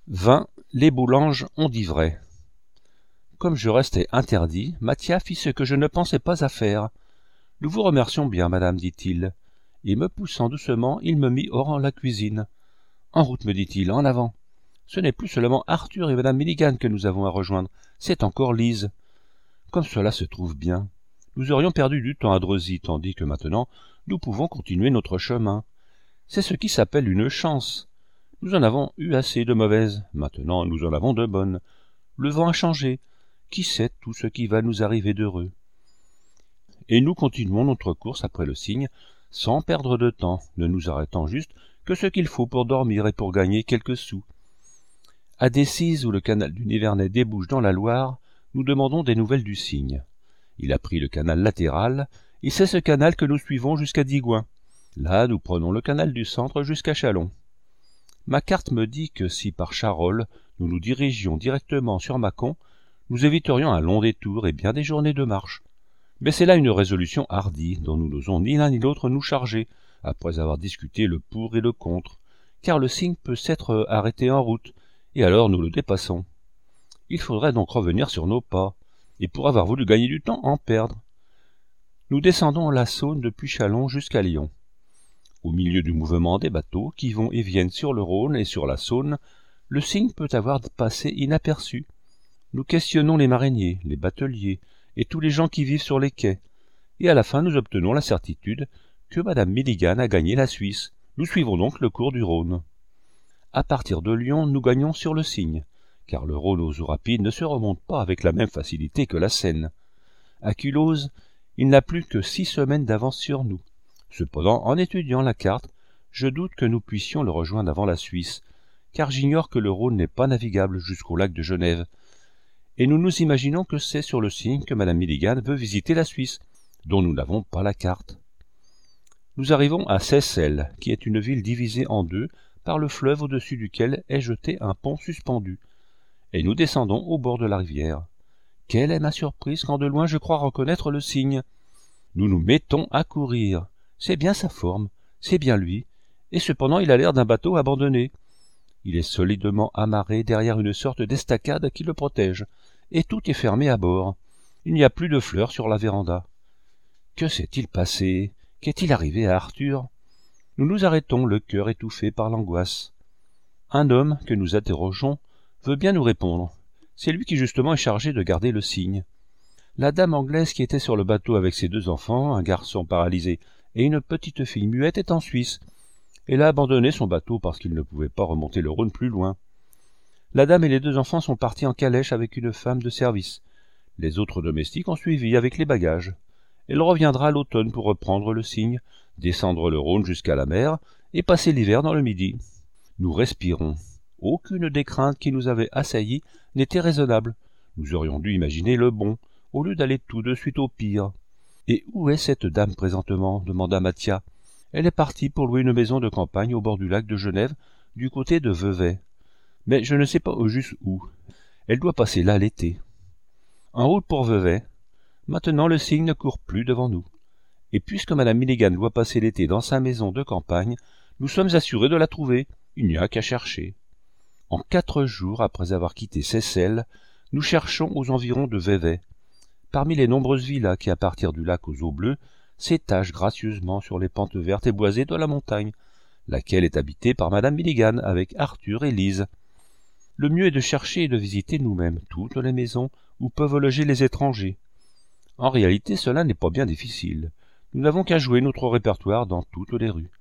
20. Les boulanges ont dit vrai. Comme je restais interdit, Mathia fit ce que je ne pensais pas à faire. « Nous vous remercions bien, madame, dit-il. » Et me poussant doucement, il me mit hors la cuisine. « En route, me dit-il, en avant. Ce n'est plus seulement Arthur et madame Milligan que nous avons à rejoindre, c'est encore Lise. Comme cela se trouve bien. Nous aurions perdu du temps à Dreuzy, tandis que maintenant, nous pouvons continuer notre chemin. C'est ce qui s'appelle une chance. Nous en avons eu assez de mauvaises, maintenant nous en avons de bonnes. Le vent a changé. Qui sait tout ce qui va nous arriver d'heureux? Et nous continuons notre course après le cygne, sans perdre de temps, ne nous arrêtant juste que ce qu'il faut pour dormir et pour gagner quelques sous. À Decize, où le canal du Nivernais débouche dans la Loire, nous demandons des nouvelles du cygne. Il a pris le canal latéral, et c'est ce canal que nous suivons jusqu'à Digoin. Là, nous prenons le canal du centre jusqu'à Châlons. Ma carte me dit que si par Charolles, nous nous dirigions directement sur Mâcon, nous éviterions un long détour et bien des journées de marche. Mais c'est là une résolution hardie, dont nous n'osons ni l'un ni l'autre nous charger, après avoir discuté le pour et le contre, car le cygne peut s'être arrêté en route, et alors nous le dépassons. Il faudrait donc revenir sur nos pas, et pour avoir voulu gagner du temps, en perdre. Nous descendons la Saône depuis Châlons jusqu'à Lyon. Au milieu du mouvement des bateaux qui vont et viennent sur le Rhône et sur la Saône, le cygne peut avoir passé inaperçu. Nous questionnons les mariniers, les bateliers, et tous les gens qui vivent sur les quais, et à la fin nous obtenons la certitude que madame Milligan a gagné la Suisse. Nous suivons donc le cours du Rhône. À partir de Lyon, nous gagnons sur le Cygne, car le Rhône aux eaux rapides ne se remonte pas avec la même facilité que la Seine. À Culose, il n'a plus que 6 semaines d'avance sur nous. Cependant, en étudiant la carte, je doute que nous puissions le rejoindre avant la Suisse, car j'ignore que le Rhône n'est pas navigable jusqu'au lac de Genève, et nous nous imaginons que c'est sur le Cygne que madame Milligan veut visiter la Suisse, dont nous n'avons pas la carte. Nous arrivons à Seyssel, qui est une ville divisée en deux par le fleuve au-dessus duquel est jeté un pont suspendu, et nous descendons au bord de la rivière. Quelle est ma surprise quand de loin je crois reconnaître le Cygne. Nous nous mettons à courir. C'est bien sa forme, c'est bien lui, et cependant il a l'air d'un bateau abandonné. Il est solidement amarré derrière une sorte d'estacade qui le protège, et tout est fermé à bord. Il n'y a plus de fleurs sur la véranda. Que s'est-il passé? Qu'est-il arrivé à Arthur? Nous nous arrêtons, le cœur étouffé par l'angoisse. Un homme que nous interrogeons veut bien nous répondre. C'est lui qui justement est chargé de garder le Cygne. La dame anglaise qui était sur le bateau avec ses 2 enfants, un garçon paralysé et une petite fille muette, est en Suisse. Elle a abandonné son bateau parce qu'il ne pouvait pas remonter le Rhône plus loin. La dame et les 2 enfants sont partis en calèche avec une femme de service. Les autres domestiques ont suivi avec les bagages. Elle reviendra à l'automne pour reprendre le Cygne, descendre le Rhône jusqu'à la mer et passer l'hiver dans le Midi. Nous respirons. Aucune des craintes qui nous avaient assaillis n'était raisonnable. Nous aurions dû imaginer le bon, au lieu d'aller tout de suite au pire. « Et où est cette dame présentement » demanda Mathia. « Elle est partie pour louer une maison de campagne au bord du lac de Genève, du côté de Vevey. Mais je ne sais pas au juste où. Elle doit passer là l'été. » En route pour Vevey. Maintenant le Cygne ne court plus devant nous. Et puisque madame Milligan doit passer l'été dans sa maison de campagne, nous sommes assurés de la trouver. Il n'y a qu'à chercher. En 4 jours après avoir quitté Seyssel, nous cherchons aux environs de Vevey. Parmi les nombreuses villas qui, à partir du lac aux eaux bleues, s'étagent gracieusement sur les pentes vertes et boisées de la montagne, laquelle est habitée par madame Milligan avec Arthur et Lise. Le mieux est de chercher et de visiter nous-mêmes toutes les maisons où peuvent loger les étrangers. En réalité, cela n'est pas bien difficile. Nous n'avons qu'à jouer notre répertoire dans toutes les rues.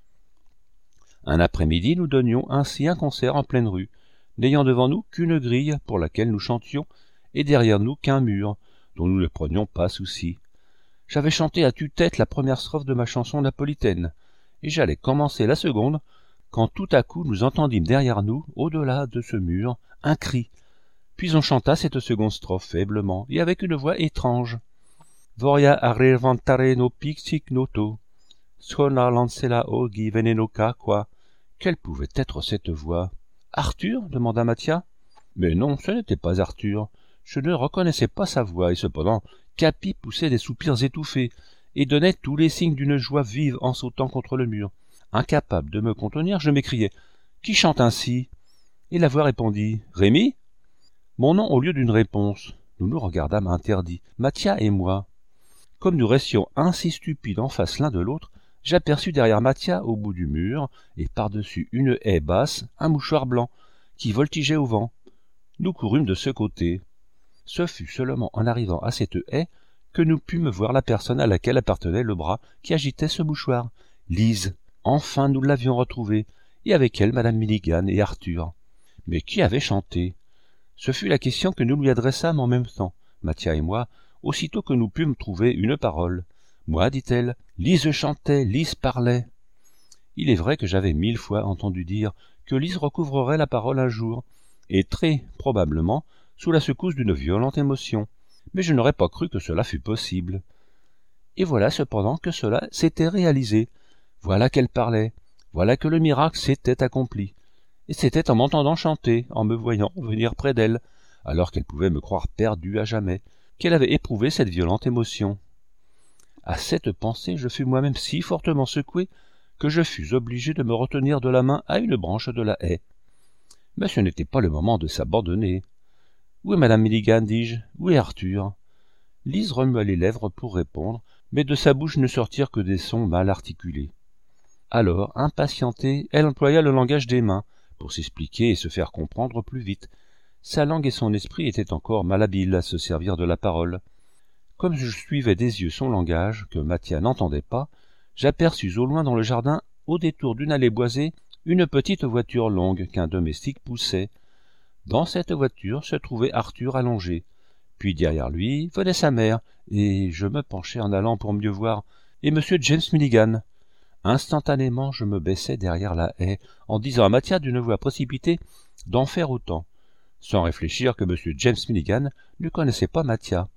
Un après-midi, nous donnions ainsi un concert en pleine rue, n'ayant devant nous qu'une grille pour laquelle nous chantions, et derrière nous qu'un mur, dont nous ne prenions pas souci. J'avais chanté à tue-tête la première strophe de ma chanson napolitaine, et j'allais commencer la seconde, quand tout à coup nous entendîmes derrière nous, au-delà de ce mur, un cri. Puis on chanta cette seconde strophe faiblement, et avec une voix étrange. Voria arrivantare no pixik noto, sona lancela ogi venenoca qua. Quelle pouvait être cette voix? Arthur demanda Mathia. Mais non, ce n'était pas Arthur. Je ne reconnaissais pas sa voix, et cependant, Capi poussait des soupirs étouffés, et donnait tous les signes d'une joie vive en sautant contre le mur. Incapable de me contenir, je m'écriai. Qui chante ainsi? et la voix répondit « Rémi ?» Mon nom au lieu d'une réponse. Nous nous regardâmes interdits, Mathia et moi. Comme nous restions ainsi stupides en face l'un de l'autre, j'aperçus derrière Mathia, au bout du mur, et par-dessus une haie basse, un mouchoir blanc, qui voltigeait au vent. Nous courûmes de ce côté. Ce fut seulement en arrivant à cette haie que nous pûmes voir la personne à laquelle appartenait le bras qui agitait ce mouchoir. Lise. Enfin nous l'avions retrouvée, et avec elle madame Milligan et Arthur. Mais qui avait chanté? Ce fut la question que nous lui adressâmes en même temps, Mathia et moi, aussitôt que nous pûmes trouver une parole. Moi, dit-elle, Lise chantait, Lise parlait. Il est vrai que j'avais 1000 fois entendu dire que Lise recouvrerait la parole un jour, et très probablement sous la secousse d'une violente émotion, mais je n'aurais pas cru que cela fût possible. Et voilà cependant que cela s'était réalisé. Voilà qu'elle parlait, voilà que le miracle s'était accompli. Et c'était en m'entendant chanter, en me voyant venir près d'elle, alors qu'elle pouvait me croire perdue à jamais, qu'elle avait éprouvé cette violente émotion. À cette pensée, je fus moi-même si fortement secoué que je fus obligé de me retenir de la main à une branche de la haie. Mais ce n'était pas le moment de s'abandonner. « Où est madame Milligan ?» dis-je. « Où est Arthur ?» Lise remua les lèvres pour répondre, mais de sa bouche ne sortirent que des sons mal articulés. Alors, impatientée, elle employa le langage des mains, pour s'expliquer et se faire comprendre plus vite. Sa langue et son esprit étaient encore malhabiles à se servir de la parole. Comme je suivais des yeux son langage, que Mathia n'entendait pas, j'aperçus au loin dans le jardin, au détour d'une allée boisée, une petite voiture longue qu'un domestique poussait. Dans cette voiture se trouvait Arthur allongé. Puis derrière lui venait sa mère, et je me penchai en allant pour mieux voir, et M. James Milligan. Instantanément je me baissai derrière la haie, en disant à Mathia d'une voix précipitée d'en faire autant, sans réfléchir que M. James Milligan ne connaissait pas Mathia.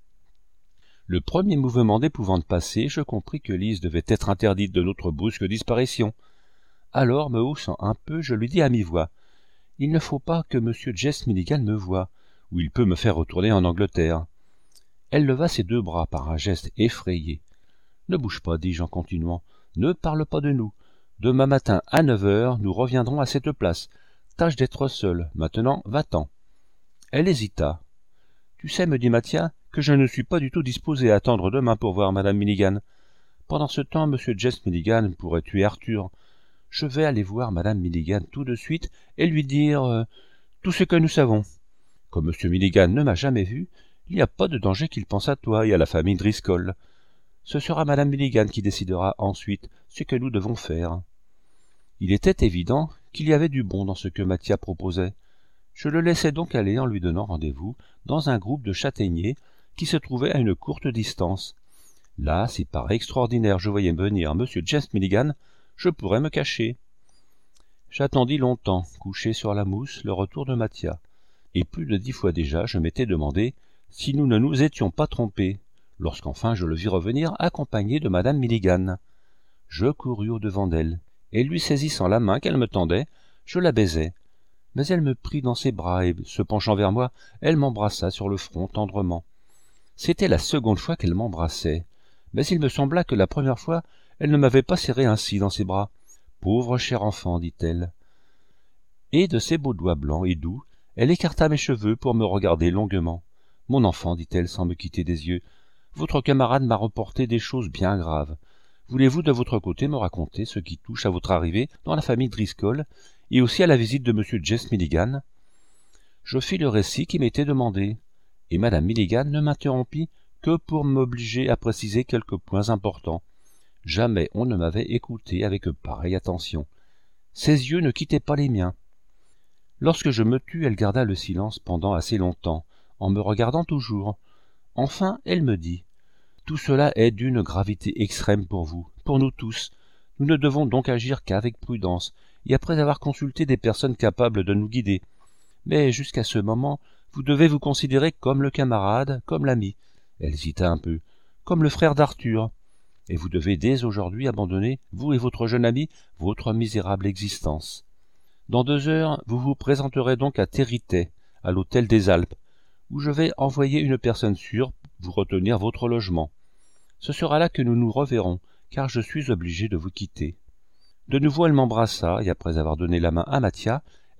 Le premier mouvement d'épouvante passé, je compris que Lise devait être interdite de notre brusque disparition. Alors, me haussant un peu, je lui dis à mi-voix « Il ne faut pas que M. James Milligan me voie, ou il peut me faire retourner en Angleterre. » Elle leva ses deux bras par un geste effrayé. « Ne bouge pas, dis-je en continuant. Ne parle pas de nous. Demain matin à 9 heures, nous reviendrons à cette place. Tâche d'être seule. Maintenant, va-t'en. » Elle hésita. « Tu sais, me dit Mathia, que je ne suis pas du tout disposé à attendre demain pour voir madame Milligan. Pendant ce temps, M. James Milligan pourrait tuer Arthur. Je vais aller voir madame Milligan tout de suite et lui dire tout ce que nous savons. Comme M. Milligan ne m'a jamais vu, il n'y a pas de danger qu'il pense à toi et à la famille Driscoll. Ce sera madame Milligan qui décidera ensuite ce que nous devons faire. » Il était évident qu'il y avait du bon dans ce que Mathia proposait. Je le laissai donc aller en lui donnant rendez-vous dans un groupe de châtaigniers qui se trouvait à une courte distance. Là, si par extraordinaire je voyais venir M. James Milligan, je pourrais me cacher. J'attendis longtemps, couché sur la mousse, le retour de Mathia, et plus de 10 fois déjà je m'étais demandé si nous ne nous étions pas trompés, lorsqu'enfin je le vis revenir accompagné de madame Milligan. Je courus au-devant d'elle, et lui saisissant la main qu'elle me tendait, je la baisai. Mais elle me prit dans ses bras et, se penchant vers moi, elle m'embrassa sur le front tendrement. C'était la seconde fois qu'elle m'embrassait, mais il me sembla que la première fois, elle ne m'avait pas serré ainsi dans ses bras. « Pauvre cher enfant, dit-elle. » Et de ses beaux doigts blancs et doux, elle écarta mes cheveux pour me regarder longuement. « Mon enfant, dit-elle sans me quitter des yeux, votre camarade m'a reporté des choses bien graves. Voulez-vous de votre côté me raconter ce qui touche à votre arrivée dans la famille Driscoll et aussi à la visite de M. James Milligan ?» Je fis le récit qui m'était demandé, et madame Milligan ne m'interrompit que pour m'obliger à préciser quelques points importants. Jamais on ne m'avait écouté avec pareille attention. Ses yeux ne quittaient pas les miens. Lorsque je me tus, elle garda le silence pendant assez longtemps, en me regardant toujours. Enfin, elle me dit « Tout cela est d'une gravité extrême pour vous, pour nous tous. Nous ne devons donc agir qu'avec prudence, et après avoir consulté des personnes capables de nous guider. Mais jusqu'à ce moment, vous devez vous considérer comme le camarade, comme l'ami. » Elle hésita un peu. « Comme le frère d'Arthur. Et vous devez dès aujourd'hui abandonner, vous et votre jeune ami, votre misérable existence. Dans 2 heures, vous vous présenterez donc à Territet, à l'hôtel des Alpes, où je vais envoyer une personne sûre vous retenir votre logement. Ce sera là que nous nous reverrons, car je suis obligé de vous quitter. » De nouveau elle m'embrassa, et après avoir donné la main à Mathia,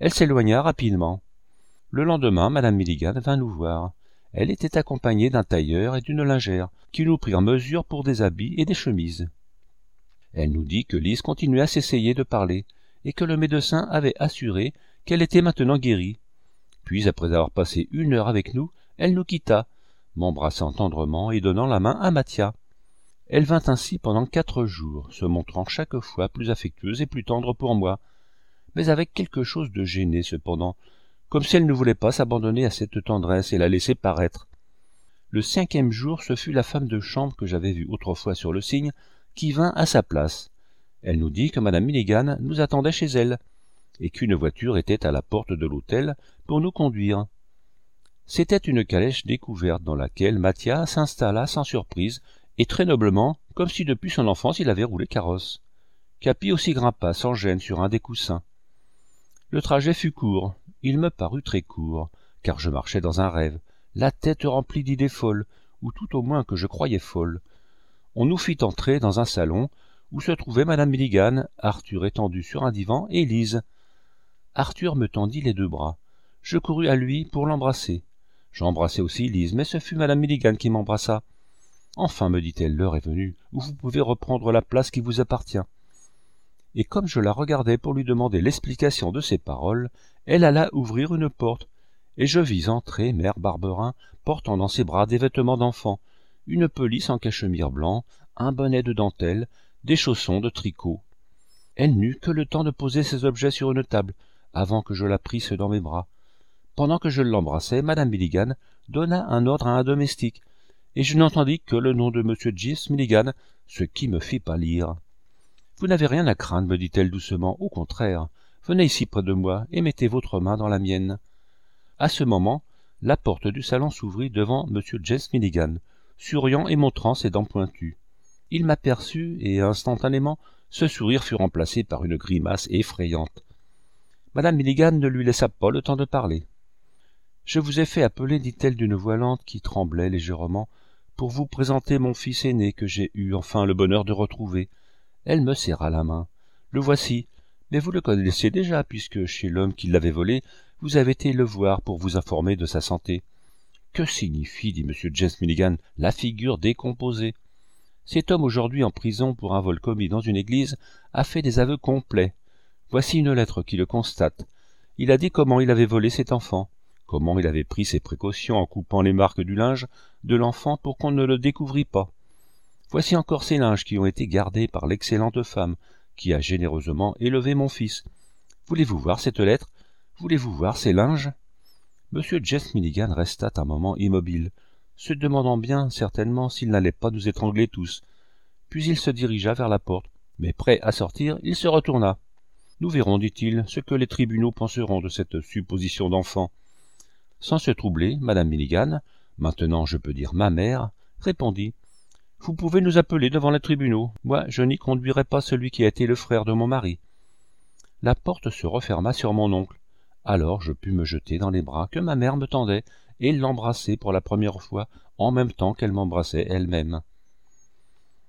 Elle s'éloigna rapidement. Le lendemain, madame Milligan vint nous voir. Elle était accompagnée d'un tailleur et d'une lingère, qui nous prirent mesure pour des habits et des chemises. Elle nous dit que Lise continuait à s'essayer de parler, et que le médecin avait assuré qu'elle était maintenant guérie. Puis, après avoir passé 1 heure avec nous, elle nous quitta, m'embrassant tendrement et donnant la main à Mathia. Elle vint ainsi pendant 4 jours, se montrant chaque fois plus affectueuse et plus tendre pour moi, mais avec quelque chose de gêné cependant, comme si elle ne voulait pas s'abandonner à cette tendresse et la laisser paraître. Le 5e jour, ce fut la femme de chambre que j'avais vue autrefois sur le cygne, qui vint à sa place. Elle nous dit que madame Milligan nous attendait chez elle, et qu'une voiture était à la porte de l'hôtel pour nous conduire. C'était une calèche découverte dans laquelle Mathia s'installa sans surprise et très noblement, comme si depuis son enfance il avait roulé carrosse. Capi aussi grimpa sans gêne sur un des coussins. Le trajet fut court, il me parut très court, car je marchais dans un rêve, la tête remplie d'idées folles, ou tout au moins que je croyais folles. On nous fit entrer dans un salon où se trouvait madame Milligan, Arthur étendu sur un divan et Lise. Arthur me tendit les 2 bras. Je courus à lui pour l'embrasser. J'embrassai aussi Lise, mais ce fut madame Milligan qui m'embrassa. « Enfin, me dit-elle, l'heure est venue, où vous pouvez reprendre la place qui vous appartient. » Et comme je la regardais pour lui demander l'explication de ces paroles, elle alla ouvrir une porte, et je vis entrer mère Barberin, portant dans ses bras des vêtements d'enfant, une pelisse en cachemire blanc, un bonnet de dentelle, des chaussons de tricot. Elle n'eut que le temps de poser ces objets sur une table, avant que je la prisse dans mes bras. Pendant que je l'embrassais, madame Milligan donna un ordre à un domestique, et je n'entendis que le nom de monsieur Giles Milligan, ce qui me fit pâlir. « Vous n'avez rien à craindre, me dit-elle doucement, au contraire. Venez ici près de moi et mettez votre main dans la mienne. » À ce moment, la porte du salon s'ouvrit devant monsieur Giles Milligan, souriant et montrant ses dents pointues. Il m'aperçut et, instantanément, ce sourire fut remplacé par une grimace effrayante. Madame Milligan ne lui laissa pas le temps de parler. « Je vous ai fait appeler, dit-elle d'une voix lente qui tremblait légèrement, pour vous présenter mon fils aîné que j'ai eu enfin le bonheur de retrouver. » Elle me serra la main. « Le voici, mais vous le connaissez déjà, puisque chez l'homme qui l'avait volé, vous avez été le voir pour vous informer de sa santé. »« Que signifie, dit M. Giles Milligan, la figure décomposée ? Cet homme aujourd'hui en prison pour un vol commis dans une église a fait des aveux complets. Voici une lettre qui le constate. Il a dit comment il avait volé cet enfant, comment il avait pris ses précautions en coupant les marques du linge de l'enfant pour qu'on ne le découvrît pas. Voici encore ces linges qui ont été gardés par l'excellente femme qui a généreusement élevé mon fils. Voulez-vous voir cette lettre? Voulez-vous voir ces linges ?» Monsieur Giles Milligan resta un moment immobile, se demandant bien certainement s'il n'allait pas nous étrangler tous. Puis il se dirigea vers la porte, mais prêt à sortir, il se retourna. « Nous verrons, dit-il, ce que les tribunaux penseront de cette supposition d'enfant. » Sans se troubler, madame Milligan, maintenant je peux dire ma mère, répondit: « Vous pouvez nous appeler devant les tribunaux. Moi, je n'y conduirai pas celui qui a été le frère de mon mari. » La porte se referma sur mon oncle. Alors je pus me jeter dans les bras que ma mère me tendait et l'embrasser pour la première fois en même temps qu'elle m'embrassait elle-même.